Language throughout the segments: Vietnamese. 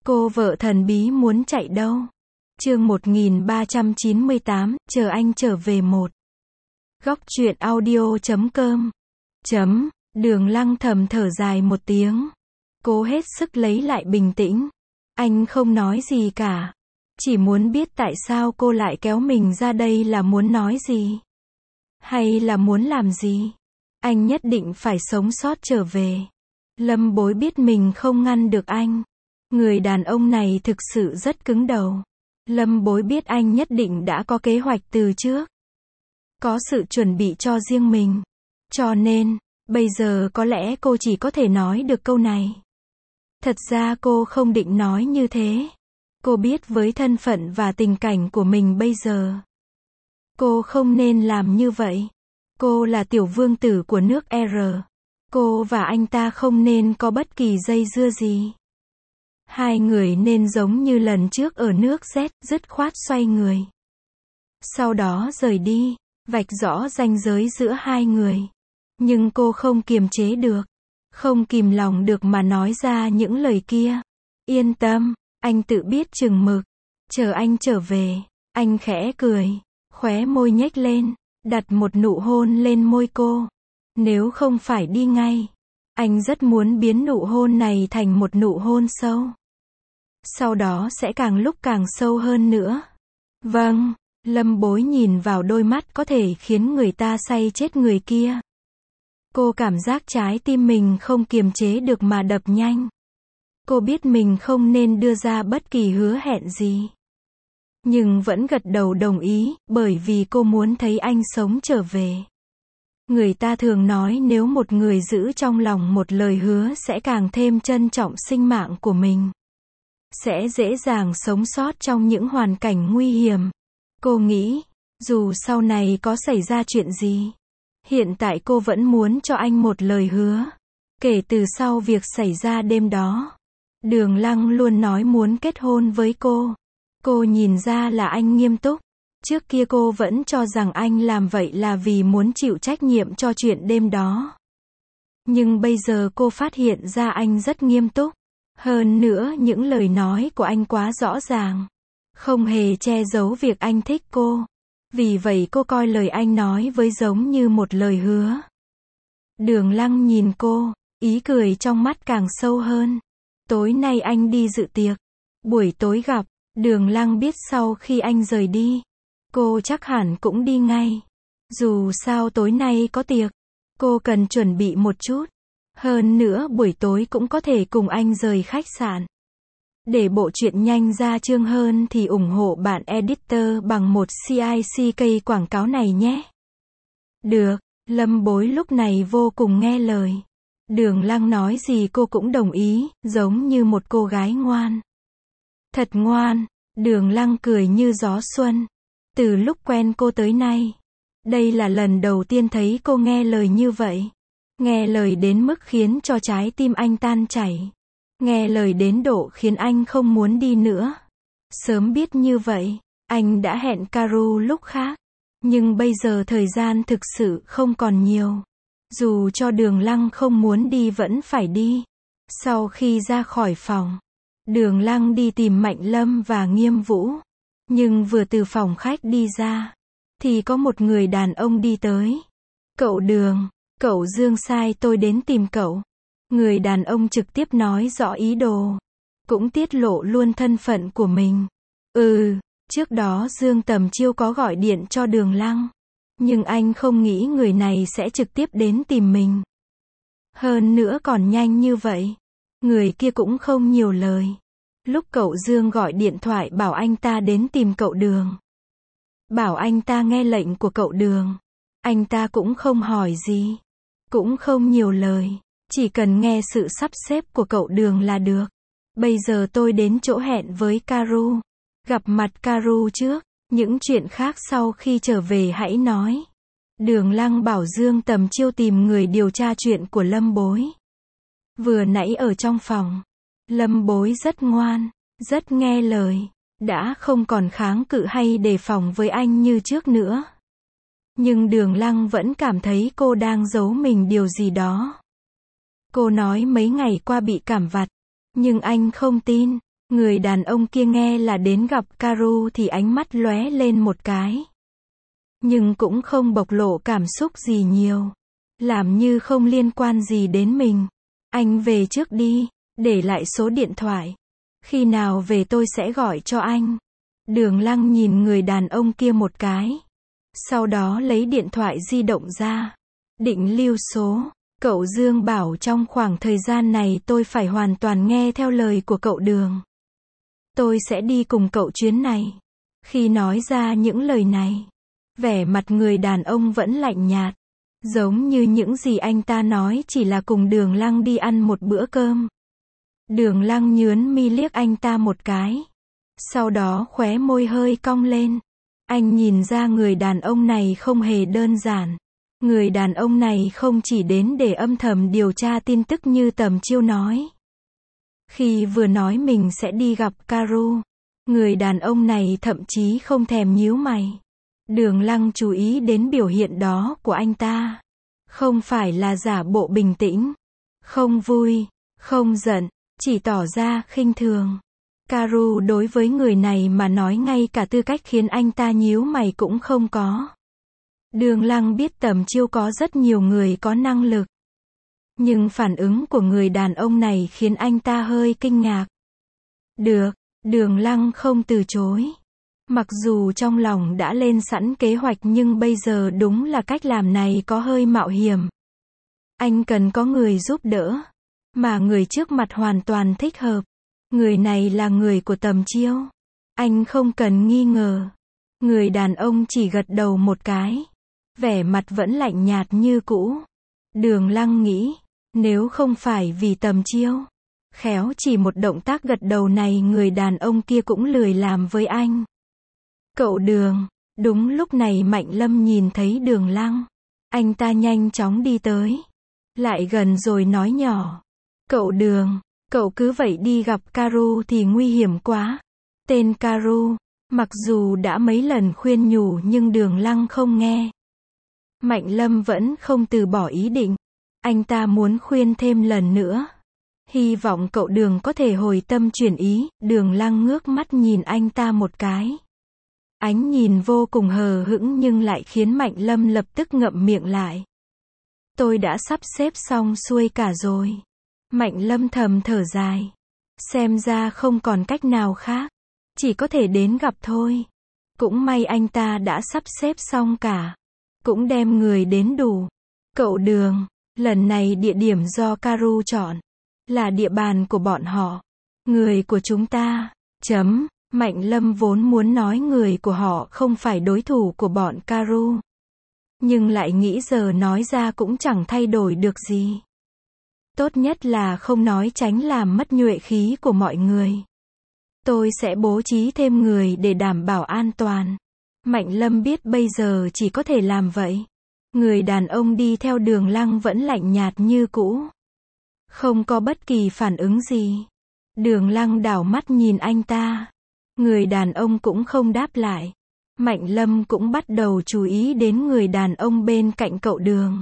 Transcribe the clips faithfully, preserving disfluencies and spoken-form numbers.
Cô vợ thần bí muốn chạy đâu? Chương một nghìn ba trăm chín mươi tám, chờ anh trở về một. Góc truyện audio chấm com. Chấm, Đường Lăng thầm thở dài một tiếng. Cố hết sức lấy lại bình tĩnh. Anh không nói gì cả. Chỉ muốn biết tại sao cô lại kéo mình ra đây, là muốn nói gì? Hay là muốn làm gì? Anh nhất định phải sống sót trở về. Lâm Bối biết mình không ngăn được anh. Người đàn ông này thực sự rất cứng đầu. Lâm Bối biết anh nhất định đã có kế hoạch từ trước. Có sự chuẩn bị cho riêng mình. Cho nên, bây giờ có lẽ cô chỉ có thể nói được câu này. Thật ra cô không định nói như thế. Cô biết với thân phận và tình cảnh của mình bây giờ, cô không nên làm như vậy. Cô là tiểu vương tử của nước R. Cô và anh ta không nên có bất kỳ dây dưa gì. Hai người nên giống như lần trước ở nước Z, dứt khoát xoay người. Sau đó rời đi, vạch rõ ranh giới giữa hai người. Nhưng cô không kiềm chế được, không kìm lòng được mà nói ra những lời kia. Yên tâm, anh tự biết chừng mực. Chờ anh trở về. Anh khẽ cười, khóe môi nhếch lên, đặt một nụ hôn lên môi cô. Nếu không phải đi ngay, anh rất muốn biến nụ hôn này thành một nụ hôn sâu. Sau đó sẽ càng lúc càng sâu hơn nữa. Vâng, Lâm Bối nhìn vào đôi mắt có thể khiến người ta say chết người kia. Cô cảm giác trái tim mình không kiềm chế được mà đập nhanh. Cô biết mình không nên đưa ra bất kỳ hứa hẹn gì. Nhưng vẫn gật đầu đồng ý, bởi vì cô muốn thấy anh sống trở về. Người ta thường nói nếu một người giữ trong lòng một lời hứa sẽ càng thêm trân trọng sinh mạng của mình. Sẽ dễ dàng sống sót trong những hoàn cảnh nguy hiểm. Cô nghĩ, dù sau này có xảy ra chuyện gì, hiện tại cô vẫn muốn cho anh một lời hứa. Kể từ sau việc xảy ra đêm đó, Đường Lăng luôn nói muốn kết hôn với cô. Cô nhìn ra là anh nghiêm túc. Trước kia cô vẫn cho rằng anh làm vậy là vì muốn chịu trách nhiệm cho chuyện đêm đó. Nhưng bây giờ cô phát hiện ra anh rất nghiêm túc. Hơn nữa những lời nói của anh quá rõ ràng. Không hề che giấu việc anh thích cô. Vì vậy cô coi lời anh nói với giống như một lời hứa. Đường Lăng nhìn cô, ý cười trong mắt càng sâu hơn. Tối nay anh đi dự tiệc. Buổi tối gặp. Đường Lăng biết sau khi anh rời đi, cô chắc hẳn cũng đi ngay. Dù sao tối nay có tiệc, cô cần chuẩn bị một chút. Hơn nữa buổi tối cũng có thể cùng anh rời khách sạn. Để bộ truyện nhanh ra chương hơn thì ủng hộ bạn editor bằng một like quảng cáo này nhé. Được, Lâm Bối lúc này vô cùng nghe lời. Đường Lăng nói gì cô cũng đồng ý, giống như một cô gái ngoan. Thật ngoan, Đường Lăng cười như gió xuân. Từ lúc quen cô tới nay, đây là lần đầu tiên thấy cô nghe lời như vậy. Nghe lời đến mức khiến cho trái tim anh tan chảy. Nghe lời đến độ khiến anh không muốn đi nữa. Sớm biết như vậy, anh đã hẹn Karu lúc khác. Nhưng bây giờ thời gian thực sự không còn nhiều. Dù cho Đường Lăng không muốn đi vẫn phải đi. Sau khi ra khỏi phòng, Đường Lăng đi tìm Mạnh Lâm và Nghiêm Vũ. Nhưng vừa từ phòng khách đi ra, thì có một người đàn ông đi tới. Cậu Đường, cậu Dương sai tôi đến tìm cậu. Người đàn ông trực tiếp nói rõ ý đồ. Cũng tiết lộ luôn thân phận của mình. Ừ, trước đó Dương Tầm Chiêu có gọi điện cho Đường Lăng. Nhưng anh không nghĩ người này sẽ trực tiếp đến tìm mình. Hơn nữa còn nhanh như vậy. Người kia cũng không nhiều lời. Lúc cậu Dương gọi điện thoại bảo anh ta đến tìm cậu Đường. Bảo anh ta nghe lệnh của cậu Đường. Anh ta cũng không hỏi gì. Cũng không nhiều lời. Chỉ cần nghe sự sắp xếp của cậu Đường là được. Bây giờ tôi đến chỗ hẹn với Karu. Gặp mặt Karu trước. Những chuyện khác sau khi trở về hãy nói. Đường Lăng bảo Dương Tầm Chiêu tìm người điều tra chuyện của Lâm Bối. Vừa nãy ở trong phòng, Lâm Bối rất ngoan, rất nghe lời, đã không còn kháng cự hay đề phòng với anh như trước nữa. Nhưng Đường Lăng vẫn cảm thấy cô đang giấu mình điều gì đó. Cô nói mấy ngày qua bị cảm vặt, nhưng anh không tin. Người đàn ông kia nghe là đến gặp Karu thì ánh mắt lóe lên một cái. Nhưng cũng không bộc lộ cảm xúc gì nhiều. Làm như không liên quan gì đến mình. Anh về trước đi, để lại số điện thoại. Khi nào về tôi sẽ gọi cho anh. Đường Lăng nhìn người đàn ông kia một cái. Sau đó lấy điện thoại di động ra. Định lưu số. Cậu Dương bảo trong khoảng thời gian này tôi phải hoàn toàn nghe theo lời của cậu Đường. Tôi sẽ đi cùng cậu chuyến này. Khi nói ra những lời này, vẻ mặt người đàn ông vẫn lạnh nhạt. Giống như những gì anh ta nói chỉ là cùng Đường Lăng đi ăn một bữa cơm. Đường Lăng nhướng mi liếc anh ta một cái. Sau đó khóe môi hơi cong lên. Anh nhìn ra người đàn ông này không hề đơn giản. Người đàn ông này không chỉ đến để âm thầm điều tra tin tức như Tầm Chiêu nói. Khi vừa nói mình sẽ đi gặp Karu, người đàn ông này thậm chí không thèm nhíu mày. Đường Lăng chú ý đến biểu hiện đó của anh ta. Không phải là giả bộ bình tĩnh, không vui, không giận, chỉ tỏ ra khinh thường. Karu đối với người này mà nói ngay cả tư cách khiến anh ta nhíu mày cũng không có. Đường Lăng biết Tầm Chiêu có rất nhiều người có năng lực. Nhưng phản ứng của người đàn ông này khiến anh ta hơi kinh ngạc. Được, Đường Lăng không từ chối. Mặc dù trong lòng đã lên sẵn kế hoạch nhưng bây giờ đúng là cách làm này có hơi mạo hiểm. Anh cần có người giúp đỡ. Mà người trước mặt hoàn toàn thích hợp. Người này là người của Tầm Chiêu. Anh không cần nghi ngờ. Người đàn ông chỉ gật đầu một cái. Vẻ mặt vẫn lạnh nhạt như cũ. Đường Lăng nghĩ, nếu không phải vì Tầm Chiêu, khéo chỉ một động tác gật đầu này người đàn ông kia cũng lười làm với anh. Cậu Đường, đúng lúc này Mạnh Lâm nhìn thấy Đường Lăng. Anh ta nhanh chóng đi tới. Lại gần rồi nói nhỏ. Cậu Đường, cậu cứ vậy đi gặp Karu thì nguy hiểm quá. Tên Karu, mặc dù đã mấy lần khuyên nhủ nhưng Đường Lăng không nghe. Mạnh Lâm vẫn không từ bỏ ý định. Anh ta muốn khuyên thêm lần nữa. Hy vọng cậu Đường có thể hồi tâm chuyển ý. Đường Lăng ngước mắt nhìn anh ta một cái. Ánh nhìn vô cùng hờ hững nhưng lại khiến Mạnh Lâm lập tức ngậm miệng lại. Tôi đã sắp xếp xong xuôi cả rồi. Mạnh Lâm thầm thở dài. Xem ra không còn cách nào khác. Chỉ có thể đến gặp thôi. Cũng may anh ta đã sắp xếp xong cả. Cũng đem người đến đủ. Cậu Đường, lần này địa điểm do Karu chọn. Là địa bàn của bọn họ. Người của chúng ta. Chấm. Mạnh Lâm vốn muốn nói người của họ không phải đối thủ của bọn Karu. Nhưng lại nghĩ giờ nói ra cũng chẳng thay đổi được gì. Tốt nhất là không nói tránh làm mất nhuệ khí của mọi người. Tôi sẽ bố trí thêm người để đảm bảo an toàn. Mạnh Lâm biết bây giờ chỉ có thể làm vậy. Người đàn ông đi theo Đường Lăng vẫn lạnh nhạt như cũ. Không có bất kỳ phản ứng gì. Đường Lăng đảo mắt nhìn anh ta. Người đàn ông cũng không đáp lại. Mạnh Lâm cũng bắt đầu chú ý đến người đàn ông bên cạnh cậu Đường.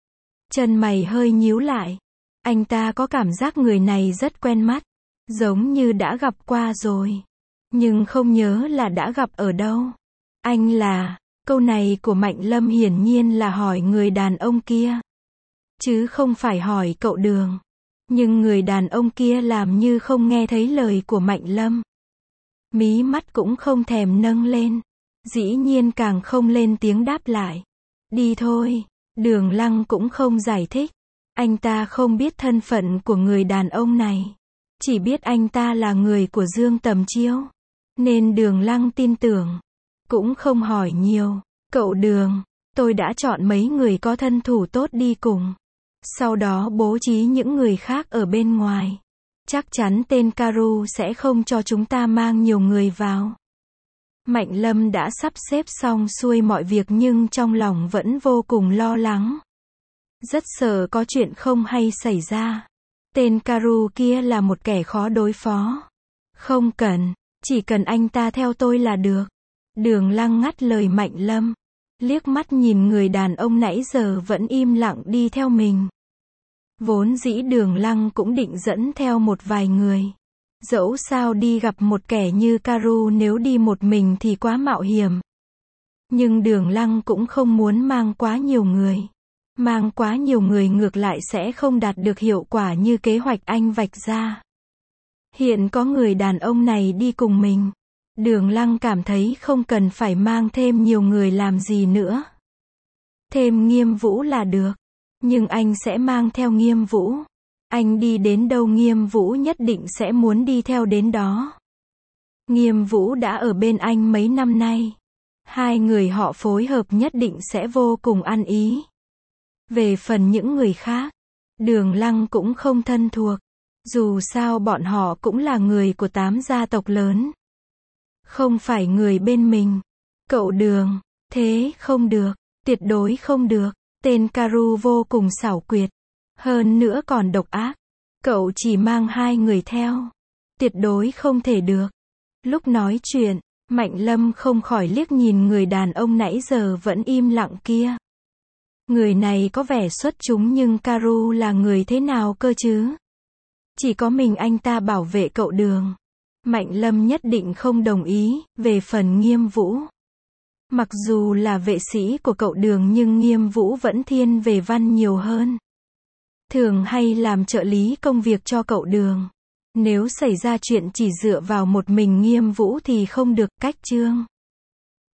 Chân mày hơi nhíu lại. Anh ta có cảm giác người này rất quen mắt. Giống như đã gặp qua rồi. Nhưng không nhớ là đã gặp ở đâu. Anh là, câu này của Mạnh Lâm hiển nhiên là hỏi người đàn ông kia. Chứ không phải hỏi cậu Đường. Nhưng người đàn ông kia làm như không nghe thấy lời của Mạnh Lâm. Mí mắt cũng không thèm nâng lên. Dĩ nhiên càng không lên tiếng đáp lại. Đi thôi. Đường Lăng cũng không giải thích. Anh ta không biết thân phận của người đàn ông này. Chỉ biết anh ta là người của Dương Tầm Chiêu. Nên Đường Lăng tin tưởng. Cũng không hỏi nhiều. Cậu Đường, tôi đã chọn mấy người có thân thủ tốt đi cùng. Sau đó bố trí những người khác ở bên ngoài. Chắc chắn tên Karu sẽ không cho chúng ta mang nhiều người vào. Mạnh Lâm đã sắp xếp xong xuôi mọi việc nhưng trong lòng vẫn vô cùng lo lắng. Rất sợ có chuyện không hay xảy ra. Tên Karu kia là một kẻ khó đối phó. Không cần, chỉ cần anh ta theo tôi là được. Đường Lăng ngắt lời Mạnh Lâm. Liếc mắt nhìn người đàn ông nãy giờ vẫn im lặng đi theo mình. Vốn dĩ Đường Lăng cũng định dẫn theo một vài người. Dẫu sao đi gặp một kẻ như Karu nếu đi một mình thì quá mạo hiểm. Nhưng Đường Lăng cũng không muốn mang quá nhiều người. Mang quá nhiều người ngược lại sẽ không đạt được hiệu quả như kế hoạch anh vạch ra. Hiện có người đàn ông này đi cùng mình. Đường Lăng cảm thấy không cần phải mang thêm nhiều người làm gì nữa. Thêm Nghiêm Vũ là được. Nhưng anh sẽ mang theo Nghiêm Vũ. Anh đi đến đâu Nghiêm Vũ nhất định sẽ muốn đi theo đến đó. Nghiêm Vũ đã ở bên anh mấy năm nay. Hai người họ phối hợp nhất định sẽ vô cùng ăn ý. Về phần những người khác, Đường Lăng cũng không thân thuộc. Dù sao bọn họ cũng là người của tám gia tộc lớn. Không phải người bên mình. Cậu Đường, thế không được, tuyệt đối không được. Tên Karu vô cùng xảo quyệt. Hơn nữa còn độc ác. Cậu chỉ mang hai người theo. Tuyệt đối không thể được. Lúc nói chuyện, Mạnh Lâm không khỏi liếc nhìn người đàn ông nãy giờ vẫn im lặng kia. Người này có vẻ xuất chúng nhưng Karu là người thế nào cơ chứ? Chỉ có mình anh ta bảo vệ cậu Đường. Mạnh Lâm nhất định không đồng ý. Về phần Nghiêm Vũ, mặc dù là vệ sĩ của cậu Đường nhưng Nghiêm Vũ vẫn thiên về văn nhiều hơn. Thường hay làm trợ lý công việc cho cậu Đường. Nếu xảy ra chuyện chỉ dựa vào một mình Nghiêm Vũ thì không được. Cách chương